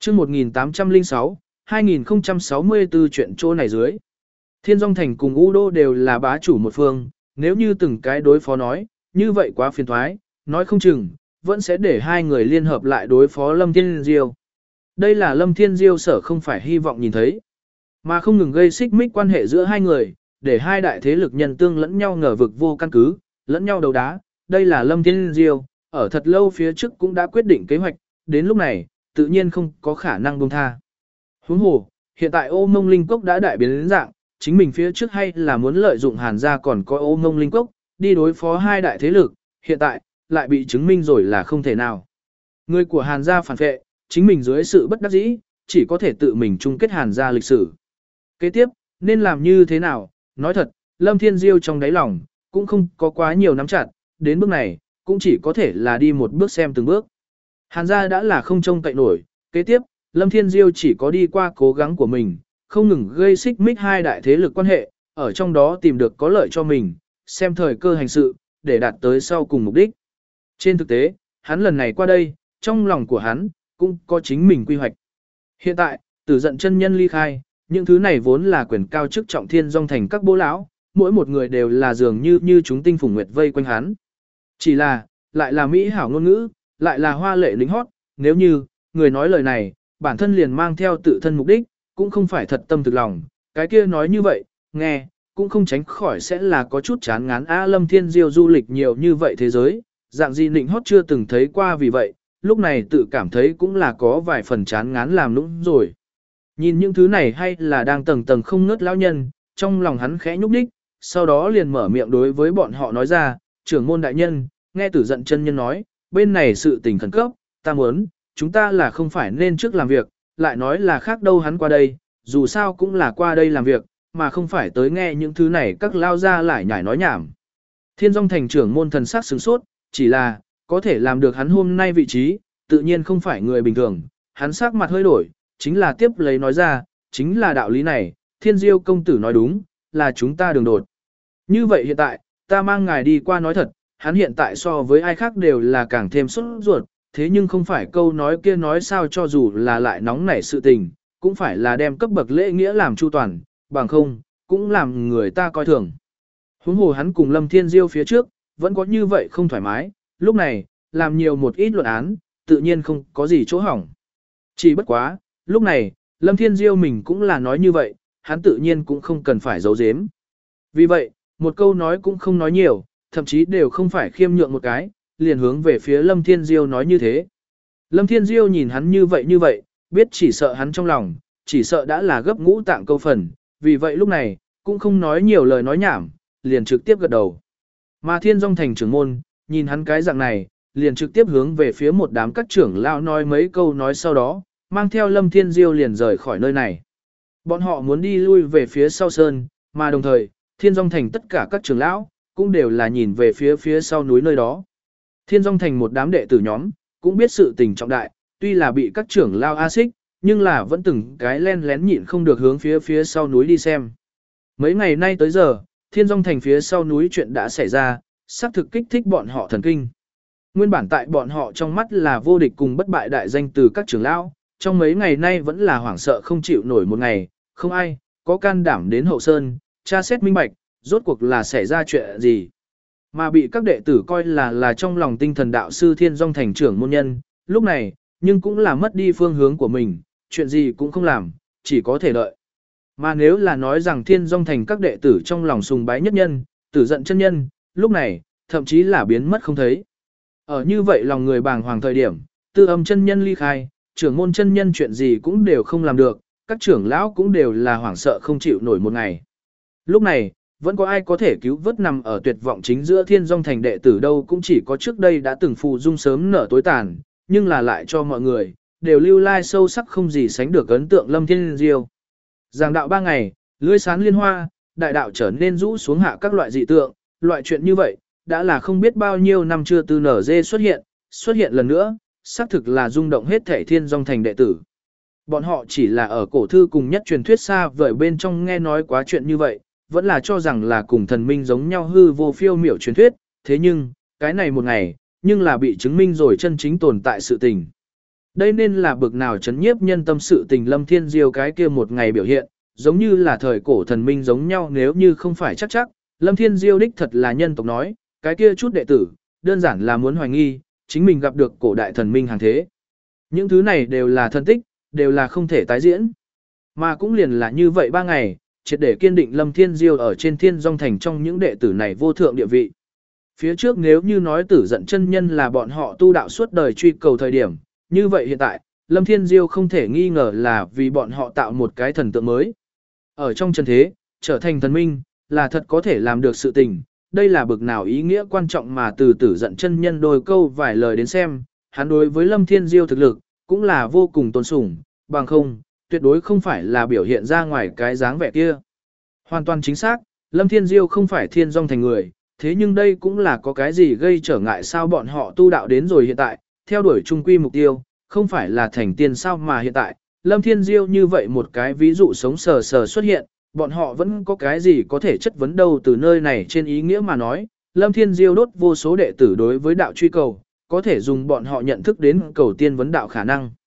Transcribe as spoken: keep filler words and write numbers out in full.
chương một nghìn tám trăm lẻ sáu, hai nghìn không trăm sáu mươi tư chuyện chỗ này dưới. Thiên Dung Thành cùng U Đô đều là bá chủ một phương, nếu như từng cái đối phó nói, như vậy quá phiền thoái, nói không chừng, vẫn sẽ để hai người liên hợp lại đối phó Lâm Thiên Diêu. Đây là Lâm Thiên Diêu sở không phải hy vọng nhìn thấy, mà không ngừng gây xích mích quan hệ giữa hai người, để hai đại thế lực nhân tương lẫn nhau ngờ vực vô căn cứ, lẫn nhau đấu đá. Đây là Lâm Thiên Diêu, ở thật lâu phía trước cũng đã quyết định kế hoạch, đến lúc này, tự nhiên không có khả năng buông tha. Huống hồ, hiện tại Ô Mông Linh Cốc đã đại biến đến dạng, chính mình phía trước hay là muốn lợi dụng Hàn gia còn có Ô Mông Linh Cốc, đi đối phó hai đại thế lực, hiện tại, lại bị chứng minh rồi là không thể nào. Người của Hàn gia phản phệ, chính mình dưới sự bất đắc dĩ, chỉ có thể tự mình chung kết Hàn gia lịch sử. Kế tiếp, nên làm như thế nào? Nói thật, Lâm Thiên Diêu trong đáy lòng, cũng không có quá nhiều nắm chặt, đến bước này, cũng chỉ có thể là đi một bước xem từng bước. Hàn gia đã là không trông cậy nổi, kế tiếp, Lâm Thiên Diêu chỉ có đi qua cố gắng của mình, không ngừng gây xích mích hai đại thế lực quan hệ, ở trong đó tìm được có lợi cho mình, xem thời cơ hành sự, để đạt tới sau cùng mục đích. Trên thực tế, hắn lần này qua đây, trong lòng của hắn, cũng có chính mình quy hoạch. Hiện tại, Tử Dận chân nhân ly khai, những thứ này vốn là quyền cao chức trọng Thiên Dung Thành các bố lão, mỗi một người đều là dường như như chúng tinh phùng nguyệt vây quanh hắn. Chỉ là, lại là mỹ hảo ngôn ngữ, lại là hoa lệ lính hót, nếu như, người nói lời này, bản thân liền mang theo tự thân mục đích, cũng không phải thật tâm thực lòng, cái kia nói như vậy, nghe, cũng không tránh khỏi sẽ là có chút chán ngán. A Lâm Thiên Diêu du lịch nhiều như vậy thế giới, dạng gì nịnh hót chưa từng thấy qua, vì vậy, lúc này tự cảm thấy cũng là có vài phần chán ngán làm nũng rồi. Nhìn những thứ này hay là đang tầng tầng không ngớt lão nhân, trong lòng hắn khẽ nhúc nhích, sau đó liền mở miệng đối với bọn họ nói ra, trưởng môn đại nhân, nghe Tử Dận chân nhân nói, bên này sự tình khẩn cấp, ta muốn, chúng ta là không phải nên trước làm việc, lại nói là khác đâu hắn qua đây, dù sao cũng là qua đây làm việc, mà không phải tới nghe những thứ này các lao ra lại nhảy nói nhảm. Thiên Dung Thành trưởng môn thần sắc sửng sốt, chỉ là, có thể làm được hắn hôm nay vị trí, tự nhiên không phải người bình thường, hắn sắc mặt hơi đổi, chính là tiếp lấy nói ra, chính là đạo lý này, Thiên Diêu công tử nói đúng, là chúng ta đường đột. Như vậy hiện tại, ta mang ngài đi qua nói thật, hắn hiện tại so với ai khác đều là càng thêm sốt ruột, thế nhưng không phải câu nói kia nói sao cho dù là lại nóng nảy sự tình, cũng phải là đem cấp bậc lễ nghĩa làm chu toàn, bằng không, cũng làm người ta coi thường. Huống hồ hắn cùng Lâm Thiên Diêu phía trước, vẫn có như vậy không thoải mái, lúc này, làm nhiều một ít luận án, tự nhiên không có gì chỗ hỏng. Chỉ bất quá, lúc này, Lâm Thiên Diêu mình cũng là nói như vậy, hắn tự nhiên cũng không cần phải giấu giếm. Vì vậy, một câu nói cũng không nói nhiều, thậm chí đều không phải khiêm nhượng một cái, liền hướng về phía Lâm Thiên Diêu nói như thế. Lâm Thiên Diêu nhìn hắn như vậy như vậy, biết chỉ sợ hắn trong lòng, chỉ sợ đã là gấp ngũ tạng câu phần, vì vậy lúc này, cũng không nói nhiều lời nói nhảm, liền trực tiếp gật đầu. Mà Thiên Dung Thành trưởng môn, nhìn hắn cái dạng này, liền trực tiếp hướng về phía một đám các trưởng lão nói mấy câu nói sau đó, mang theo Lâm Thiên Diêu liền rời khỏi nơi này. Bọn họ muốn đi lui về phía sau sơn, mà đồng thời, Thiên Dung Thành tất cả các trưởng lão, cũng đều là nhìn về phía phía sau núi nơi đó. Thiên Dung Thành một đám đệ tử nhóm, cũng biết sự tình trọng đại, tuy là bị các trưởng lão a xích, nhưng là vẫn từng cái len lén nhịn không được hướng phía phía sau núi đi xem. Mấy ngày nay tới giờ, Thiên Dung Thành phía sau núi chuyện đã xảy ra, xác thực kích thích bọn họ thần kinh. Nguyên bản tại bọn họ trong mắt là vô địch cùng bất bại đại danh từ các trưởng lão, trong mấy ngày nay vẫn là hoảng sợ không chịu nổi một ngày, không ai có can đảm đến hậu sơn, tra xét minh bạch, rốt cuộc là xảy ra chuyện gì. Mà bị các đệ tử coi là là trong lòng tinh thần đạo sư Thiên Dung Thành trưởng môn nhân, lúc này, nhưng cũng là mất đi phương hướng của mình, chuyện gì cũng không làm, chỉ có thể đợi. Mà nếu là nói rằng Thiên Dung Thành các đệ tử trong lòng sùng bái nhất nhân, Tử Dận chân nhân, lúc này, thậm chí là biến mất không thấy. Ở như vậy lòng người bàng hoàng thời điểm, Tư Âm chân nhân ly khai, trưởng môn chân nhân chuyện gì cũng đều không làm được, các trưởng lão cũng đều là hoảng sợ không chịu nổi một ngày. Lúc này, vẫn có ai có thể cứu vớt nằm ở tuyệt vọng chính giữa Thiên Dung Thành đệ tử đâu, cũng chỉ có trước đây đã từng phù dung sớm nở tối tàn, nhưng là lại cho mọi người, đều lưu lai sâu sắc không gì sánh được ấn tượng Lâm Thiên Diêu. Giảng đạo ba ngày, lưỡi sán liên hoa, đại đạo trở nên rũ xuống hạ các loại dị tượng, loại chuyện như vậy, đã là không biết bao nhiêu năm chưa từ nở dê xuất hiện, xuất hiện lần nữa, xác thực là rung động hết thể Thiên Dung Thành đệ tử. Bọn họ chỉ là ở cổ thư cùng nhất truyền thuyết xa vời bên trong nghe nói quá chuyện như vậy, vẫn là cho rằng là cùng thần minh giống nhau hư vô phiêu miểu truyền thuyết, thế nhưng, cái này một ngày, nhưng là bị chứng minh rồi chân chính tồn tại sự tình. Đây nên là bực nào chấn nhiếp nhân tâm sự tình Lâm Thiên Diêu cái kia một ngày biểu hiện, giống như là thời cổ thần minh giống nhau nếu như không phải chắc chắc, Lâm Thiên Diêu đích thật là nhân tộc nói, cái kia chút đệ tử, đơn giản là muốn hoài nghi, chính mình gặp được cổ đại thần minh hàng thế. Những thứ này đều là thân tích, đều là không thể tái diễn. Mà cũng liền là như vậy ba ngày, triệt để kiên định Lâm Thiên Diêu ở trên Thiên Dung Thành trong những đệ tử này vô thượng địa vị. Phía trước nếu như nói tử giận chân nhân là bọn họ tu đạo suốt đời truy cầu thời điểm, như vậy hiện tại, Lâm Thiên Diêu không thể nghi ngờ là vì bọn họ tạo một cái thần tượng mới. Ở trong chân thế, trở thành thần minh, là thật có thể làm được sự tình, đây là bực nào ý nghĩa quan trọng mà từ tử giận chân nhân đôi câu vài lời đến xem, hắn đối với Lâm Thiên Diêu thực lực, cũng là vô cùng tôn sủng, bằng không, tuyệt đối không phải là biểu hiện ra ngoài cái dáng vẻ kia. Hoàn toàn chính xác, Lâm Thiên Diêu không phải Thiên Dung Thành người, thế nhưng đây cũng là có cái gì gây trở ngại sao bọn họ tu đạo đến rồi hiện tại, theo đuổi chung quy mục tiêu, không phải là thành tiên sao mà hiện tại, Lâm Thiên Diêu như vậy một cái ví dụ sống sờ sờ xuất hiện, bọn họ vẫn có cái gì có thể chất vấn đâu từ nơi này trên ý nghĩa mà nói, Lâm Thiên Diêu đốt vô số đệ tử đối với đạo truy cầu, có thể dùng bọn họ nhận thức đến cầu tiên vấn đạo khả năng.